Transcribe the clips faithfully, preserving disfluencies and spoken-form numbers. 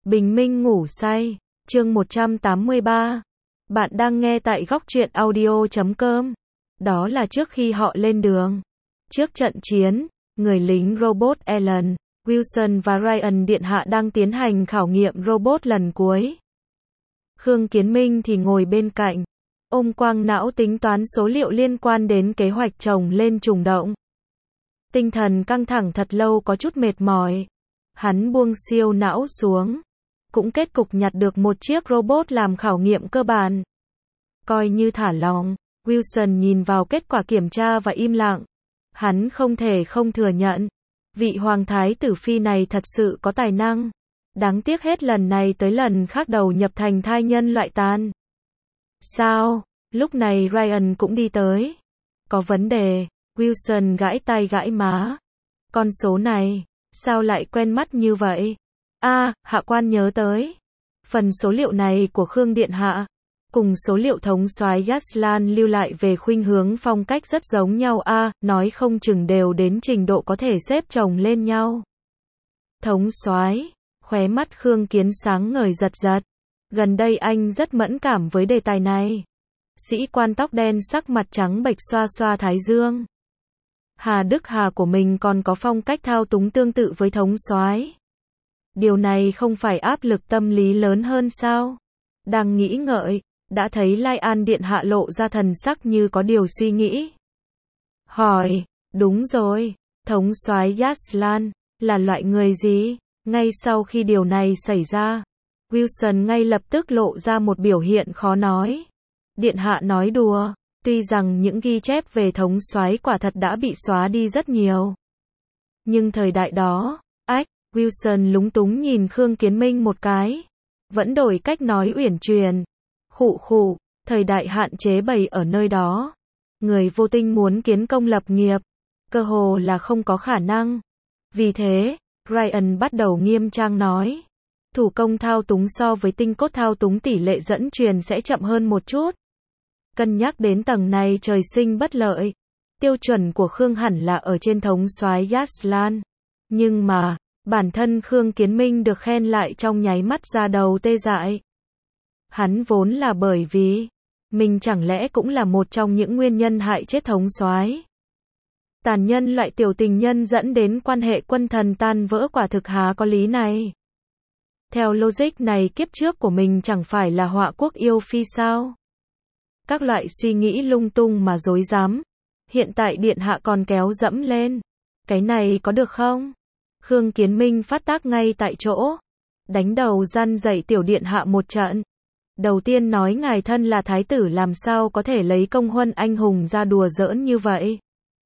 Bình minh ngủ say, chương một trăm tám mươi ba. Bạn đang nghe tại góc truyện audio chấm com. Đó là trước khi họ lên đường. Trước trận chiến, người lính robot Alan, Wilson và Ryan Điện Hạ đang tiến hành khảo nghiệm robot lần cuối. Khương Kiến Minh thì ngồi bên cạnh, ôm quang não tính toán số liệu liên quan đến kế hoạch trồng lên trùng động. Tinh thần căng thẳng thật lâu có chút mệt mỏi. Hắn buông siêu não xuống. Cũng kết cục nhặt được một chiếc robot làm khảo nghiệm cơ bản. Coi như thả lỏng, Wilson nhìn vào kết quả kiểm tra và im lặng. Hắn không thể không thừa nhận. Vị hoàng thái tử phi này thật sự có tài năng. Đáng tiếc hết lần này tới lần khác đầu nhập thành thai nhân loại tan. Sao? Lúc này Ryan cũng đi tới. Có vấn đề. Wilson gãi tay gãi má. Con số này, sao lại quen mắt như vậy? A, à, hạ quan nhớ tới. Phần số liệu này của Khương Điện Hạ, cùng số liệu thống soái Yaslan lưu lại về khuynh hướng phong cách rất giống nhau a, à, nói không chừng đều đến trình độ có thể xếp chồng lên nhau. Thống soái, khóe mắt Khương Kiến sáng ngời giật giật. Gần đây anh rất mẫn cảm với đề tài này. Sĩ quan tóc đen sắc mặt trắng bệch xoa xoa thái dương. Hà Đức Hà của mình còn có phong cách thao túng tương tự với thống soái. Điều này không phải áp lực tâm lý lớn hơn sao? Đang nghĩ ngợi, đã thấy Lai An Điện Hạ lộ ra thần sắc như có điều suy nghĩ. Hỏi, đúng rồi, thống soái Yaslan, là loại người gì? Ngay sau khi điều này xảy ra, Wilson ngay lập tức lộ ra một biểu hiện khó nói. Điện Hạ nói đùa, tuy rằng những ghi chép về thống soái quả thật đã bị xóa đi rất nhiều. Nhưng thời đại đó, ách, Wilson lúng túng nhìn Khương Kiến Minh một cái. Vẫn đổi cách nói uyển chuyển. Khụ khụ, thời đại hạn chế bày ở nơi đó. Người vô tinh muốn kiến công lập nghiệp, cơ hồ là không có khả năng. Vì thế, Ryan bắt đầu nghiêm trang nói. Thủ công thao túng so với tinh cốt thao túng tỷ lệ dẫn truyền sẽ chậm hơn một chút. Cân nhắc đến tầng này trời sinh bất lợi. Tiêu chuẩn của Khương hẳn là ở trên thống soái Yaslan. Nhưng mà, bản thân Khương Kiến Minh được khen lại trong nháy mắt ra đầu tê dại. Hắn vốn là bởi vì, mình chẳng lẽ cũng là một trong những nguyên nhân hại chết thống soái. Tàn nhân loại tiểu tình nhân dẫn đến quan hệ quân thần tan vỡ quả thực há có lý này. Theo logic này kiếp trước của mình chẳng phải là họa quốc yêu phi sao? Các loại suy nghĩ lung tung mà dối dám. Hiện tại Điện Hạ còn kéo dẫm lên. Cái này có được không? Khương Kiến Minh phát tác ngay tại chỗ. Đánh đầu răn dạy tiểu Điện Hạ một trận. Đầu tiên nói ngài thân là thái tử làm sao có thể lấy công huân anh hùng ra đùa giỡn như vậy.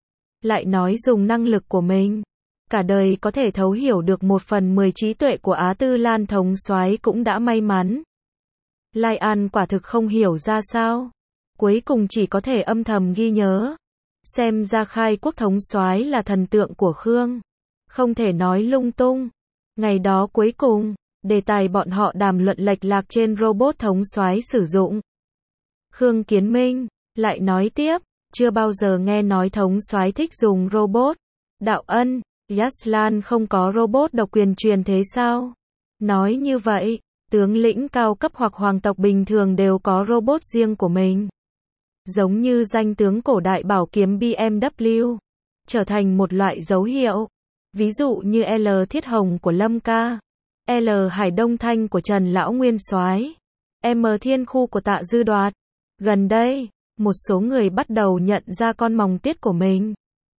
Lại nói dùng năng lực của mình. Cả đời có thể thấu hiểu được một phần mười trí tuệ của Á Tư Lan thống soái cũng đã may mắn. Lai An quả thực không hiểu ra sao. Cuối cùng chỉ có thể âm thầm ghi nhớ. Xem ra khai quốc thống soái là thần tượng của Khương. Không thể nói lung tung. Ngày đó cuối cùng, đề tài bọn họ đàm luận lệch lạc trên robot thống soái sử dụng. Khương Kiến Minh lại nói tiếp, chưa bao giờ nghe nói thống soái thích dùng robot. Đạo Ân, Yaslan không có robot độc quyền truyền thế sao? Nói như vậy, tướng lĩnh cao cấp hoặc hoàng tộc bình thường đều có robot riêng của mình. Giống như danh tướng cổ đại bảo kiếm B M W, trở thành một loại dấu hiệu. Ví dụ như L Thiết Hồng của Lâm Ca, L Hải Đông Thanh của Trần Lão Nguyên Soái, M Thiên Khu của Tạ Dư Đoạt. Gần đây, một số người bắt đầu nhận ra con mòng tiết của mình.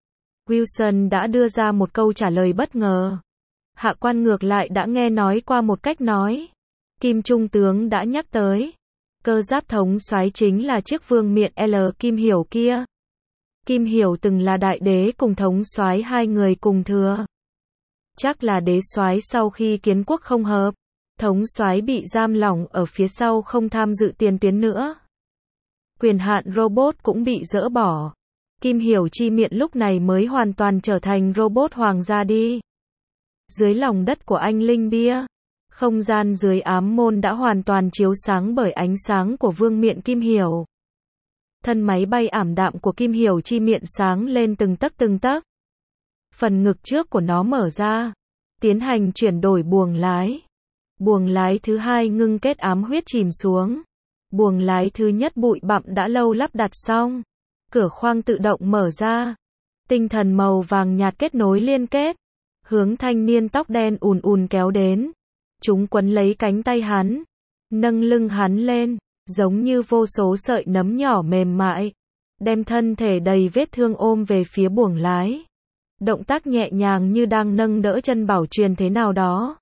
Wilson đã đưa ra một câu trả lời bất ngờ. Hạ quan ngược lại đã nghe nói qua một cách nói. Kim Trung tướng đã nhắc tới. Cơ giáp thống soái chính là chiếc vương miện L Kim Hiểu kia. Kim Hiểu từng là đại đế cùng thống soái hai người cùng thừa. Chắc là đế soái sau khi kiến quốc không hợp, thống soái bị giam lỏng ở phía sau không tham dự tiền tuyến nữa. Quyền hạn robot cũng bị dỡ bỏ. Kim Hiểu chi miện lúc này mới hoàn toàn trở thành robot hoàng gia đi. Dưới lòng đất của anh Linh Bia, không gian dưới ám môn đã hoàn toàn chiếu sáng bởi ánh sáng của vương miện Kim Hiểu. Thân máy bay ảm đạm của Kim Hiểu chi miện sáng lên từng tấc từng tấc. Phần ngực trước của nó mở ra, tiến hành chuyển đổi buồng lái. Buồng lái thứ hai ngưng kết ám huyết chìm xuống. Buồng lái thứ nhất bụi bặm đã lâu lắp đặt xong. Cửa khoang tự động mở ra. Tinh thần màu vàng nhạt kết nối liên kết. Hướng thanh niên tóc đen ùn ùn kéo đến. Chúng quấn lấy cánh tay hắn. Nâng lưng hắn lên. Giống như vô số sợi nấm nhỏ mềm mại. Đem thân thể đầy vết thương ôm về phía buồng lái. Động tác nhẹ nhàng như đang nâng đỡ chân bảo truyền thế nào đó.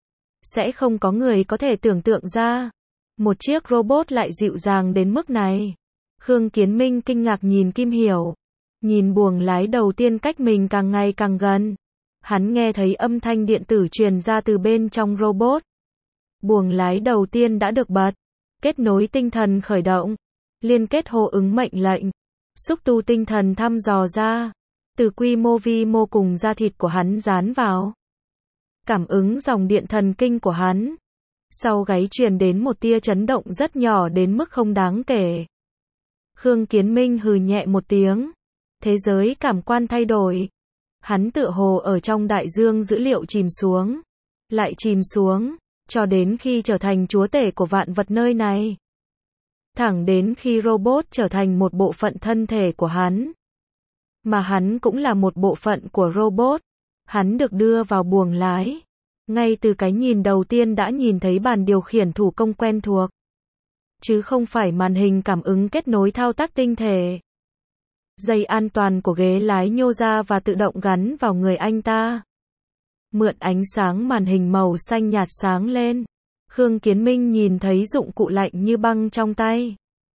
Sẽ không có người có thể tưởng tượng ra. Một chiếc robot lại dịu dàng đến mức này. Khương Kiến Minh kinh ngạc nhìn Kim Hiểu. Nhìn buồng lái đầu tiên cách mình càng ngày càng gần. Hắn nghe thấy âm thanh điện tử truyền ra từ bên trong robot. Buồng lái đầu tiên đã được bật. Kết nối tinh thần khởi động. Liên kết hô ứng mệnh lệnh. Xúc tu tinh thần thăm dò ra. Từ quy mô vi mô cùng da thịt của hắn dán vào. Cảm ứng dòng điện thần kinh của hắn. Sau gáy truyền đến một tia chấn động rất nhỏ đến mức không đáng kể. Khương Kiến Minh hừ nhẹ một tiếng. Thế giới cảm quan thay đổi. Hắn tựa hồ ở trong đại dương dữ liệu chìm xuống. Lại chìm xuống. Cho đến khi trở thành chúa tể của vạn vật nơi này. Thẳng đến khi robot trở thành một bộ phận thân thể của hắn. Mà hắn cũng là một bộ phận của robot. Hắn được đưa vào buồng lái. Ngay từ cái nhìn đầu tiên đã nhìn thấy bàn điều khiển thủ công quen thuộc. Chứ không phải màn hình cảm ứng kết nối thao tác tinh thể. Dây an toàn của ghế lái nhô ra và tự động gắn vào người anh ta. Mượn ánh sáng màn hình màu xanh nhạt sáng lên. Khương Kiến Minh nhìn thấy dụng cụ lạnh như băng trong tay.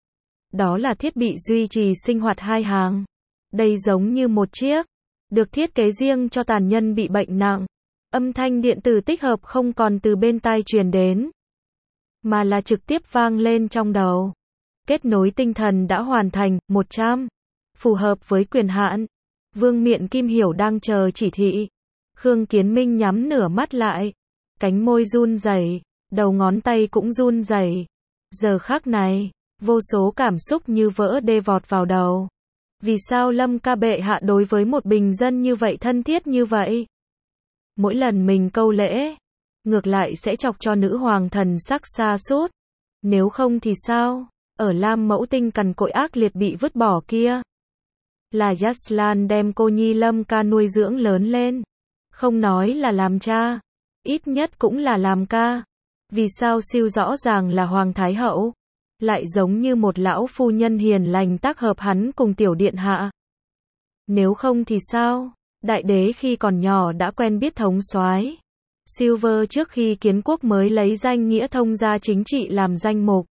Đó là thiết bị duy trì sinh hoạt hai hàng. Đây giống như một chiếc. Được thiết kế riêng cho tàn nhân bị bệnh nặng. Âm thanh điện tử tích hợp không còn từ bên tai truyền đến. Mà là trực tiếp vang lên trong đầu. Kết nối tinh thần đã hoàn thành, một trăm. Phù hợp với quyền hạn. Vương miện Kim Hiểu đang chờ chỉ thị. Khương Kiến Minh nhắm nửa mắt lại. Cánh môi run rẩy, đầu ngón tay cũng run rẩy. Giờ khắc này, vô số cảm xúc như vỡ đê vọt vào đầu. Vì sao Lâm ca bệ hạ đối với một bình dân như vậy thân thiết như vậy? Mỗi lần mình câu lễ, ngược lại sẽ chọc cho nữ hoàng thần sắc xa sút. Nếu không thì sao? Ở Lam Mẫu Tinh cằn cỗi ác liệt bị vứt bỏ kia. Là Yaslan đem cô nhi Lâm ca nuôi dưỡng lớn lên. Không nói là làm cha, ít nhất cũng là làm ca. Vì sao siêu rõ ràng là Hoàng Thái Hậu, lại giống như một lão phu nhân hiền lành tác hợp hắn cùng tiểu điện hạ? Nếu không thì sao? Đại đế khi còn nhỏ đã quen biết thống soái Silver trước khi kiến quốc mới lấy danh nghĩa thông gia chính trị làm danh mục.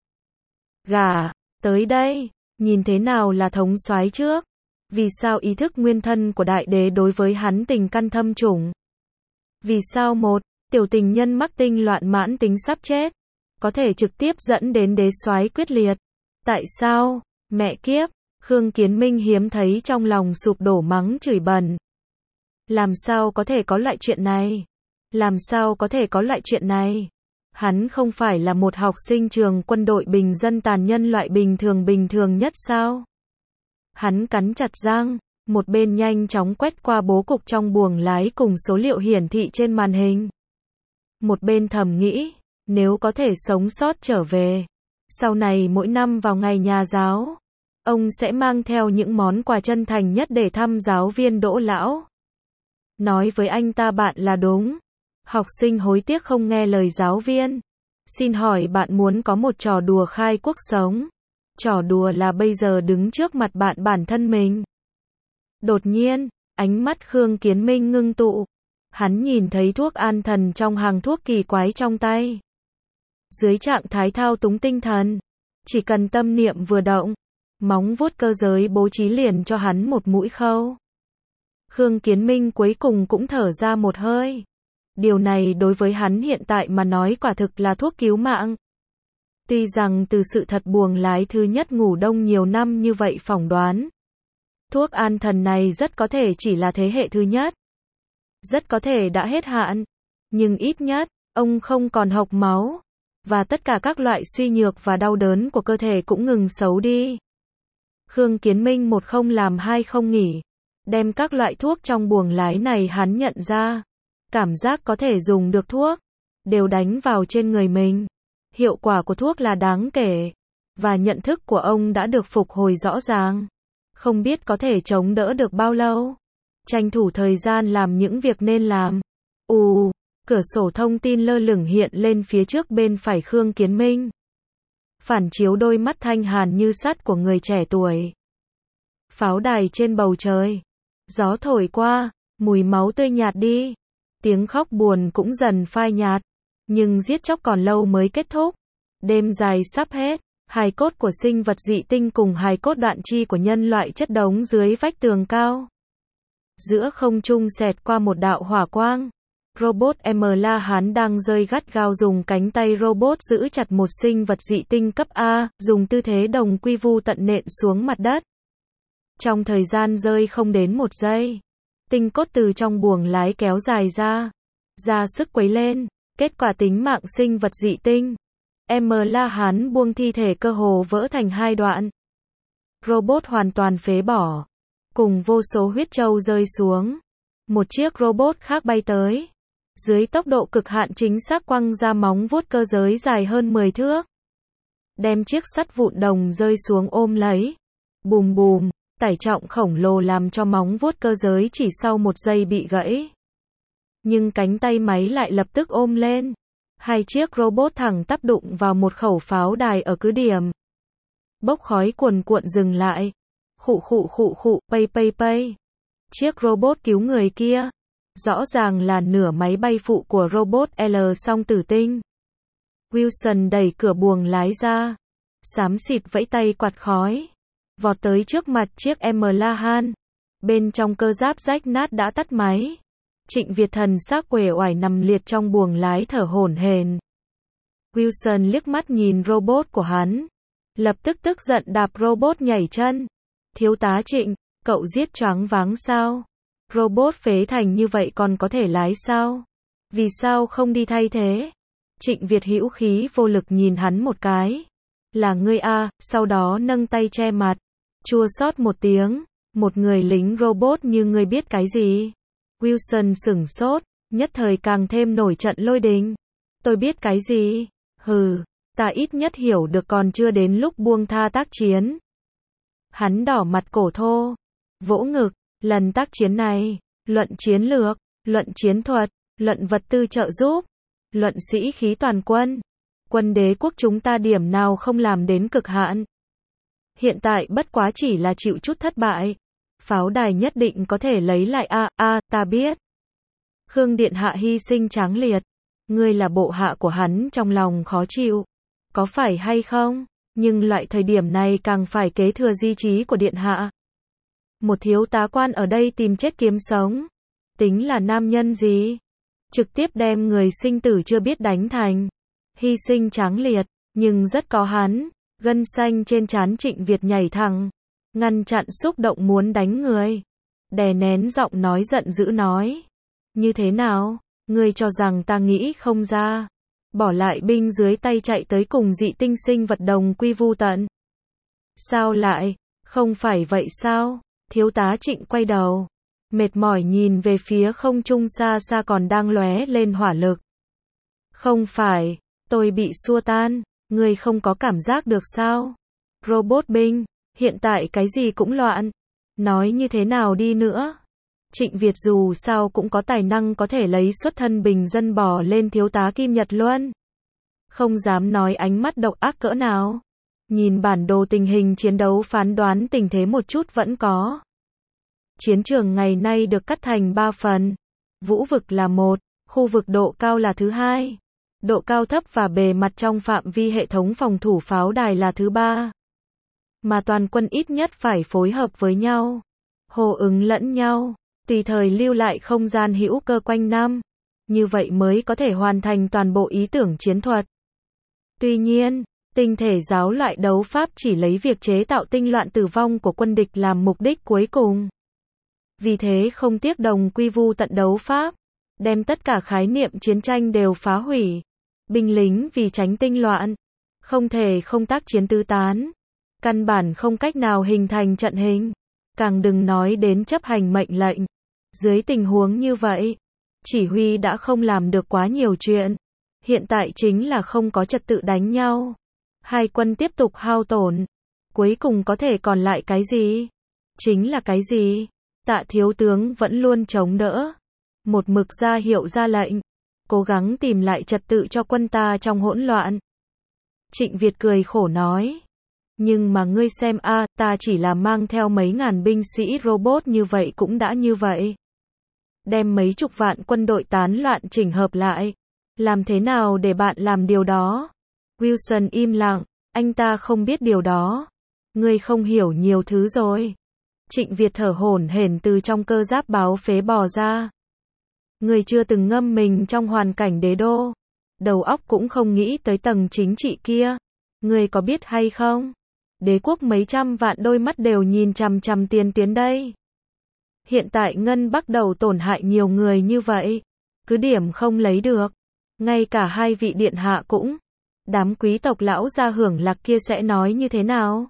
Gả tới đây, nhìn thế nào là thống soái trước? Vì sao ý thức nguyên thân của đại đế đối với hắn tình căn thâm trùng? Vì sao một tiểu tình nhân mắc tinh loạn mãn tính sắp chết có thể trực tiếp dẫn đến đế soái quyết liệt? Tại sao? Mẹ kiếp, Khương Kiến Minh hiếm thấy trong lòng sụp đổ mắng chửi bẩn. Làm sao có thể có loại chuyện này? Làm sao có thể có loại chuyện này? Hắn không phải là một học sinh trường quân đội bình dân tàn nhân loại bình thường bình thường nhất sao? Hắn cắn chặt răng, một bên nhanh chóng quét qua bố cục trong buồng lái cùng số liệu hiển thị trên màn hình. Một bên thầm nghĩ, nếu có thể sống sót trở về, sau này mỗi năm vào ngày nhà giáo, ông sẽ mang theo những món quà chân thành nhất để thăm giáo viên Đỗ lão. Nói với anh ta bạn là đúng. Học sinh hối tiếc không nghe lời giáo viên. Xin hỏi bạn muốn có một trò đùa khai quốc sống. Trò đùa là bây giờ đứng trước mặt bạn bản thân mình. Đột nhiên, ánh mắt Khương Kiến Minh ngưng tụ. Hắn nhìn thấy thuốc an thần trong hàng thuốc kỳ quái trong tay. Dưới trạng thái thao túng tinh thần, chỉ cần tâm niệm vừa động, móng vuốt cơ giới bố trí liền cho hắn một mũi khâu. Khương Kiến Minh cuối cùng cũng thở ra một hơi. Điều này đối với hắn hiện tại mà nói quả thực là thuốc cứu mạng. Tuy rằng từ sự thật buồng lái thứ nhất ngủ đông nhiều năm như vậy phỏng đoán, thuốc an thần này rất có thể chỉ là thế hệ thứ nhất. Rất có thể đã hết hạn. Nhưng ít nhất, ông không còn hộc máu. Và tất cả các loại suy nhược và đau đớn của cơ thể cũng ngừng xấu đi. Khương Kiến Minh một không làm hai không nghỉ. Đem các loại thuốc trong buồng lái này hắn nhận ra. Cảm giác có thể dùng được thuốc. đều đánh vào trên người mình. Hiệu quả của thuốc là đáng kể, và nhận thức của ông đã được phục hồi rõ ràng. Không biết có thể chống đỡ được bao lâu. Tranh thủ thời gian làm những việc nên làm. Ù, cửa sổ thông tin lơ lửng hiện lên phía trước bên phải Khương Kiến Minh. Phản chiếu đôi mắt thanh hàn như sắt của người trẻ tuổi. Pháo đài trên bầu trời. Gió thổi qua, mùi máu tươi nhạt đi. Tiếng khóc buồn cũng dần phai nhạt. Nhưng giết chóc còn lâu mới kết thúc. Đêm dài sắp hết. Hài cốt của sinh vật dị tinh cùng hài cốt đoạn chi của nhân loại chất đống dưới vách tường cao. Giữa không trung xẹt qua một đạo hỏa quang. Robot M La Hán đang rơi gắt gao dùng cánh tay robot giữ chặt một sinh vật dị tinh cấp A, dùng tư thế đồng quy vu tận nện xuống mặt đất. Trong thời gian rơi không đến một giây, tinh cốt từ trong buồng lái kéo dài ra, ra sức quấy lên, kết quả tính mạng sinh vật dị tinh. M La Hán buông thi thể cơ hồ vỡ thành hai đoạn. Robot hoàn toàn phế bỏ, cùng vô số huyết châu rơi xuống. Một chiếc robot khác bay tới, dưới tốc độ cực hạn chính xác quăng ra móng vuốt cơ giới dài hơn mười thước. Đem chiếc sắt vụn đồng rơi xuống ôm lấy. Bùm bùm, tải trọng khổng lồ làm cho móng vuốt cơ giới chỉ sau một giây bị gãy. Nhưng cánh tay máy lại lập tức ôm lên. Hai chiếc robot thẳng tắp đụng vào một khẩu pháo đài ở cứ điểm. Bốc khói cuồn cuộn dừng lại. Khụ khụ khụ khụ, pây pây pây. Chiếc robot cứu người kia, rõ ràng là nửa máy bay phụ của robot L song tử tinh. Wilson đẩy cửa buồng lái ra, xám xịt vẫy tay quạt khói, vọt tới trước mặt chiếc M La Hán. Bên trong cơ giáp rách nát đã tắt máy. Trịnh Việt thần xác uể oải nằm liệt trong buồng lái thở hổn hển. Wilson liếc mắt nhìn robot của hắn, lập tức tức giận đạp robot nhảy chân. Thiếu tá Trịnh, cậu giết choáng váng sao? Robot phế thành như vậy còn có thể lái sao? Vì sao không đi thay thế? Trịnh Việt hữu khí vô lực nhìn hắn một cái. Là ngươi a, sau đó nâng tay che mặt. Chua xót một tiếng, một người lính robot như ngươi biết cái gì? Wilson sửng sốt, nhất thời càng thêm nổi trận lôi đình. Tôi biết cái gì? Hừ, ta ít nhất hiểu được còn chưa đến lúc buông tha tác chiến. Hắn đỏ mặt cổ thô, vỗ ngực, lần tác chiến này, luận chiến lược, luận chiến thuật, luận vật tư trợ giúp, luận sĩ khí toàn quân, quân đế quốc chúng ta điểm nào không làm đến cực hạn. Hiện tại bất quá chỉ là chịu chút thất bại. Pháo đài nhất định có thể lấy lại a, à, a, à, ta biết. Khương Điện Hạ hy sinh tráng liệt. Ngươi là bộ hạ của hắn trong lòng khó chịu. Có phải hay không? Nhưng loại thời điểm này càng phải kế thừa di trí của Điện Hạ. Một thiếu tá quan ở đây tìm chết kiếm sống. Tính là nam nhân gì? Trực tiếp đem người sinh tử chưa biết đánh thành. Hy sinh tráng liệt, nhưng rất có hắn. Gân xanh trên trán Trịnh Việt nhảy thẳng. Ngăn chặn xúc động muốn đánh người. Đè nén giọng nói giận dữ nói. Như thế nào? Ngươi cho rằng ta nghĩ không ra. Bỏ lại binh dưới tay chạy tới cùng dị tinh sinh vật đồng quy vu tận. Sao lại? Không phải vậy sao? Thiếu tá Trịnh quay đầu. Mệt mỏi nhìn về phía không trung xa xa còn đang lóe lên hỏa lực. Không phải, tôi bị xua tan. Ngươi không có cảm giác được sao? Robot binh. Hiện tại cái gì cũng loạn. Nói như thế nào đi nữa? Trịnh Việt dù sao cũng có tài năng có thể lấy xuất thân bình dân bò lên thiếu tá Kim Nhật Luân. Không dám nói ánh mắt độc ác cỡ nào. Nhìn bản đồ tình hình chiến đấu phán đoán tình thế một chút vẫn có. Chiến trường ngày nay được cắt thành ba phần. Vũ vực là một, khu vực độ cao là thứ hai. Độ cao thấp và bề mặt trong phạm vi hệ thống phòng thủ pháo đài là thứ ba. Mà toàn quân ít nhất phải phối hợp với nhau, hô ứng lẫn nhau, tùy thời lưu lại không gian hữu cơ quanh năm. Như vậy mới có thể hoàn thành toàn bộ ý tưởng chiến thuật. Tuy nhiên, tinh thể giáo loại đấu pháp chỉ lấy việc chế tạo tinh loạn tử vong của quân địch làm mục đích cuối cùng. Vì thế không tiếc đồng quy vu tận đấu pháp, đem tất cả khái niệm chiến tranh đều phá hủy. Binh lính vì tránh tinh loạn, không thể không tác chiến tứ tán. Căn bản không cách nào hình thành trận hình, càng đừng nói đến chấp hành mệnh lệnh. Dưới tình huống như vậy, chỉ huy đã không làm được quá nhiều chuyện. Hiện tại chính là không có trật tự đánh nhau. Hai quân tiếp tục hao tổn. Cuối cùng có thể còn lại cái gì? Chính là cái gì? Tạ thiếu tướng vẫn luôn chống đỡ. Một mực ra hiệu ra lệnh. Cố gắng tìm lại trật tự cho quân ta trong hỗn loạn. Trịnh Việt cười khổ nói. Nhưng mà ngươi xem a, ta chỉ là mang theo mấy ngàn binh sĩ robot như vậy cũng đã như vậy. Đem mấy chục vạn quân đội tán loạn chỉnh hợp lại. Làm thế nào để bạn làm điều đó? Wilson im lặng, anh ta không biết điều đó. Ngươi không hiểu nhiều thứ rồi. Trịnh Việt thở hổn hển từ trong cơ giáp báo phế bò ra. Ngươi chưa từng ngâm mình trong hoàn cảnh đế đô. Đầu óc cũng không nghĩ tới tầng chính trị kia. Ngươi có biết hay không? Đế quốc mấy trăm vạn đôi mắt đều nhìn chằm chằm tiền tuyến đây. Hiện tại Ngân bắt đầu tổn hại nhiều người như vậy. Cứ điểm không lấy được. Ngay cả hai vị điện hạ cũng. Đám quý tộc lão gia hưởng lạc kia sẽ nói như thế nào?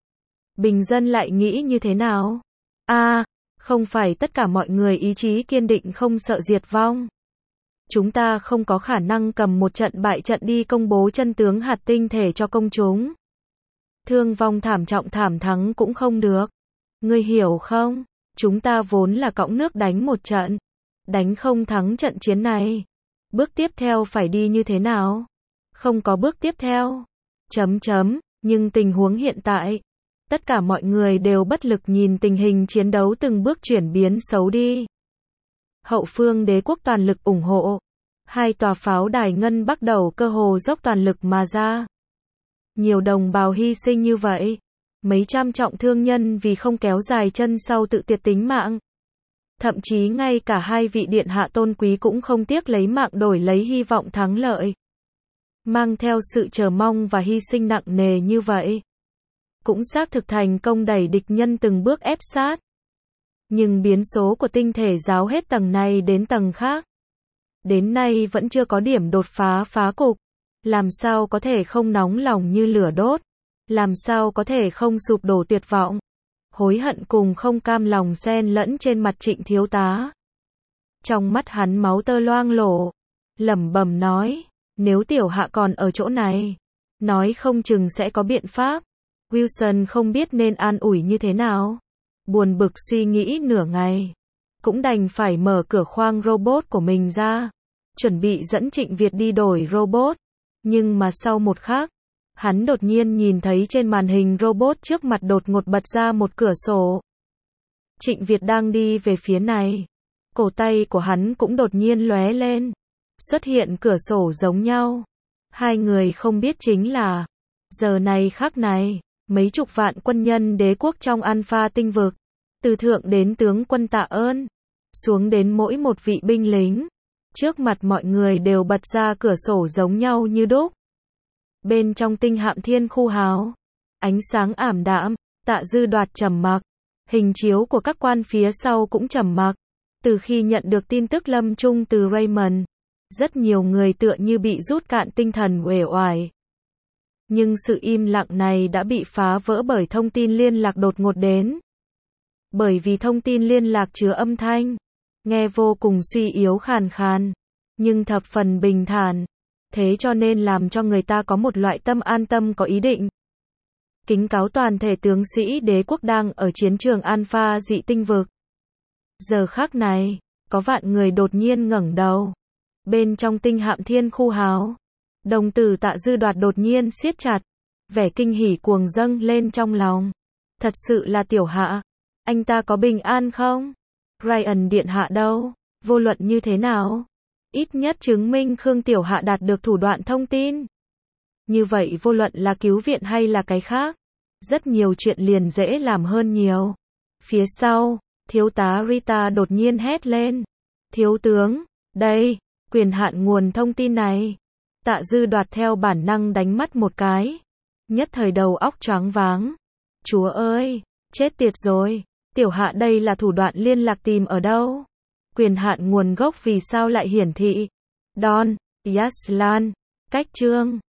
Bình dân lại nghĩ như thế nào? A, à, không phải tất cả mọi người ý chí kiên định không sợ diệt vong. Chúng ta không có khả năng cầm một trận bại trận đi công bố chân tướng hạt tinh thể cho công chúng. Thương vong thảm trọng thảm thắng cũng không được. Ngươi hiểu không? Chúng ta vốn là cõng nước đánh một trận. Đánh không thắng trận chiến này. Bước tiếp theo phải đi như thế nào? Không có bước tiếp theo. Chấm chấm, nhưng tình huống hiện tại. Tất cả mọi người đều bất lực nhìn tình hình chiến đấu từng bước chuyển biến xấu đi. Hậu phương đế quốc toàn lực ủng hộ. Hai tòa pháo đài Ngân bắt đầu cơ hồ dốc toàn lực mà ra. Nhiều đồng bào hy sinh như vậy. Mấy trăm trọng thương nhân vì không kéo dài chân sau tự tuyệt tính mạng. Thậm chí ngay cả hai vị điện hạ tôn quý cũng không tiếc lấy mạng đổi lấy hy vọng thắng lợi. Mang theo sự chờ mong và hy sinh nặng nề như vậy. Cũng xác thực thành công đẩy địch nhân từng bước ép sát. Nhưng biến số của tinh thể giáo hết tầng này đến tầng khác. Đến nay vẫn chưa có điểm đột phá phá cục. Làm sao có thể không nóng lòng như lửa đốt? Làm sao có thể không sụp đổ tuyệt vọng? Hối hận cùng không cam lòng xen lẫn trên mặt Trịnh thiếu tá. Trong mắt hắn máu tơ loang lổ. Lẩm bẩm nói, nếu tiểu hạ còn ở chỗ này, nói không chừng sẽ có biện pháp. Wilson không biết nên an ủi như thế nào. Buồn bực suy nghĩ nửa ngày. Cũng đành phải mở cửa khoang robot của mình ra. Chuẩn bị dẫn Trịnh Việt đi đổi robot. Nhưng mà sau một khắc, hắn đột nhiên nhìn thấy trên màn hình robot trước mặt đột ngột bật ra một cửa sổ. Trịnh Việt đang đi về phía này. Cổ tay của hắn cũng đột nhiên lóe lên. Xuất hiện cửa sổ giống nhau. Hai người không biết chính là, giờ này khắc này, mấy chục vạn quân nhân đế quốc trong Alpha tinh vực, từ thượng đến tướng quân Tạ Ơn, xuống đến mỗi một vị binh lính, trước mặt mọi người đều bật ra cửa sổ giống nhau như đúc. Bên trong tinh hạm Thiên Khu Hào, ánh sáng ảm đạm, Tạ Dư Đoạt trầm mặc, hình chiếu của các quan phía sau cũng trầm mặc. Từ khi nhận được tin tức lâm chung từ Raymond, rất nhiều người tựa như bị rút cạn tinh thần uể oải. Nhưng sự im lặng này đã bị phá vỡ bởi thông tin liên lạc đột ngột đến. Bởi vì thông tin liên lạc chứa âm thanh, nghe vô cùng suy yếu khàn khàn, nhưng thập phần bình thản, thế cho nên làm cho người ta có một loại tâm an tâm có ý định. Kính cáo toàn thể tướng sĩ đế quốc đang ở chiến trường Alpha dị tinh vực. Giờ khắc này, có vạn người đột nhiên ngẩng đầu. Bên trong tinh hạm Thiên Khu Hào, đồng tử Tạ Dư Đoạt đột nhiên siết chặt, vẻ kinh hỉ cuồng dâng lên trong lòng. Thật sự là tiểu hạ, anh ta có bình an không? Ryan điện hạ đâu? Vô luận như thế nào? Ít nhất chứng minh Khương tiểu hạ đạt được thủ đoạn thông tin. Như vậy vô luận là cứu viện hay là cái khác, rất nhiều chuyện liền dễ làm hơn nhiều. Phía sau, thiếu tá Rita đột nhiên hét lên. Thiếu tướng, đây, quyền hạn nguồn thông tin này. Tạ Dư Đoạt theo bản năng đánh mắt một cái. Nhất thời đầu óc choáng váng. Chúa ơi, chết tiệt rồi. Tiểu hạ đây là thủ đoạn liên lạc tìm ở đâu? Quyền hạn nguồn gốc vì sao lại hiển thị? Don, Yaslan, cách chương.